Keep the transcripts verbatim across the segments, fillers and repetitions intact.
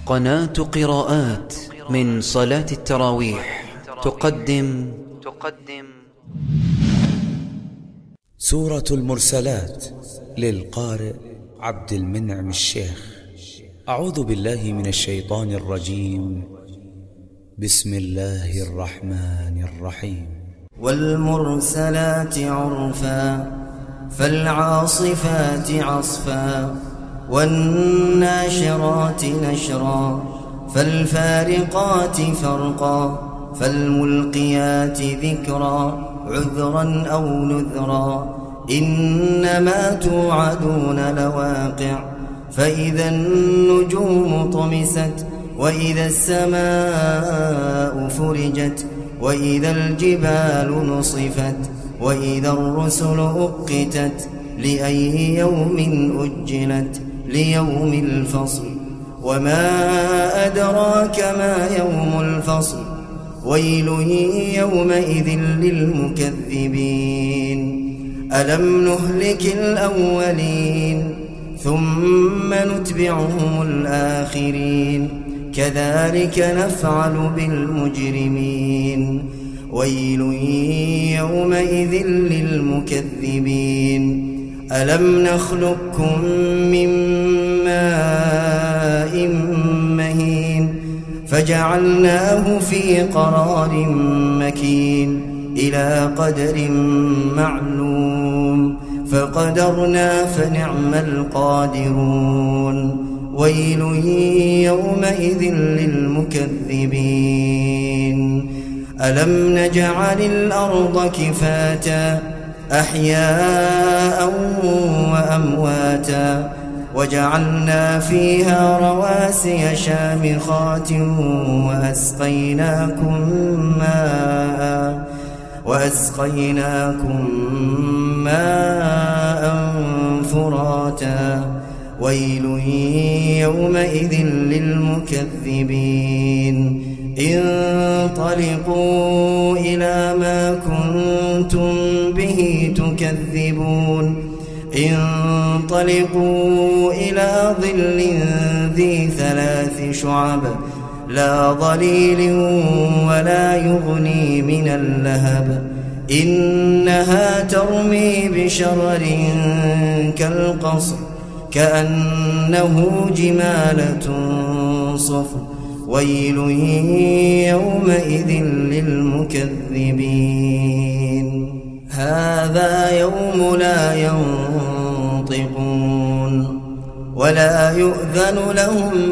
قناة قراءات من صلاة التراويح تقدم تقدم سورة المرسلات للقارئ عبد المنعم الشيخ. أعوذ بالله من الشيطان الرجيم. بسم الله الرحمن الرحيم. والمرسلات عرفا فالعاصفات عصفا والناشرات نشرا فالفارقات فرقا فالملقيات ذكرا عذرا أو نذرا إنما توعدون لواقع فإذا النجوم طمست وإذا السماء فرجت وإذا الجبال نصفت وإذا الرسل أقتت لأي يوم أجلت ليوم الفصل وما أدراك ما يوم الفصل ويل يومئذ للمكذبين ألم نهلك الأولين ثم نتبعهم الآخرين كذلك نفعل بالمجرمين ويل يومئذ للمكذبين ألم نخلقكم من ماء مهين فجعلناه في قرار مكين إلى قدر معلوم فقدرنا فنعم القادرون ويل يومئذ للمكذبين ألم نجعل الأرض كفاتا أحياء وأمواتا وجعلنا فيها رواسي شامخات وأسقيناكم ماء وأسقيناكم ماء فراتا ويل يومئذ للمكذبين انطلقوا إلى ما كنتم به تكذبون انطلقوا إلى ظل ذي ثلاث شعب لا ظليل ولا يغني من اللهب إنها ترمي بشرر كالقصر كأنه جمالة صفر ويل يومئذ للمكذبين هذا يوم لا ينطقون ولا يؤذن لهم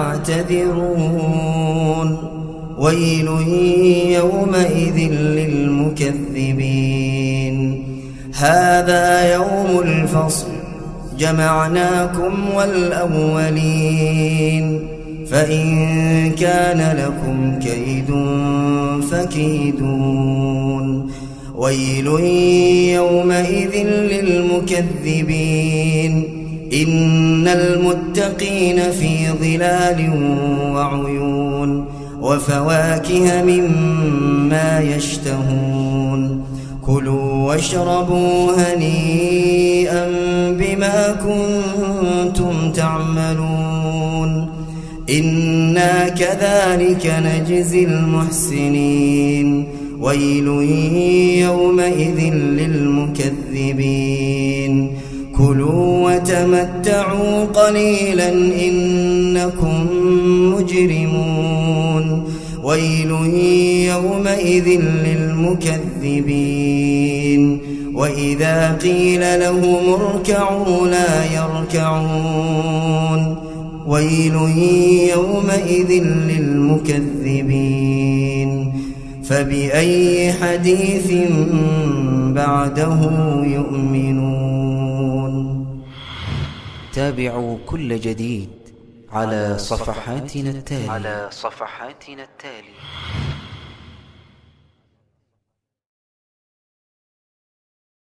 فيعتذرون ويل يومئذ للمكذبين هذا يوم الفصل جمعناكم والأولين فإن كان لكم كيد فكيدون ويل يومئذ للمكذبين إن المتقين في ظلال وعيون وفواكه مما يشتهون كلوا واشربوا هنيئا بما كنتم تعملون إنا كذلك نجزي المحسنين ويل يومئذ للمكذبين كلوا وتمتعوا قليلا إنكم مجرمون ويل يومئذ للمكذبين وإذا قيل لهم اركعوا لا يركعون ويل يومئذ للمكذبين فبأي حديث بعده يؤمنون. تابعوا كل جديد على صفحاتنا التالية على صفحاتنا التالية.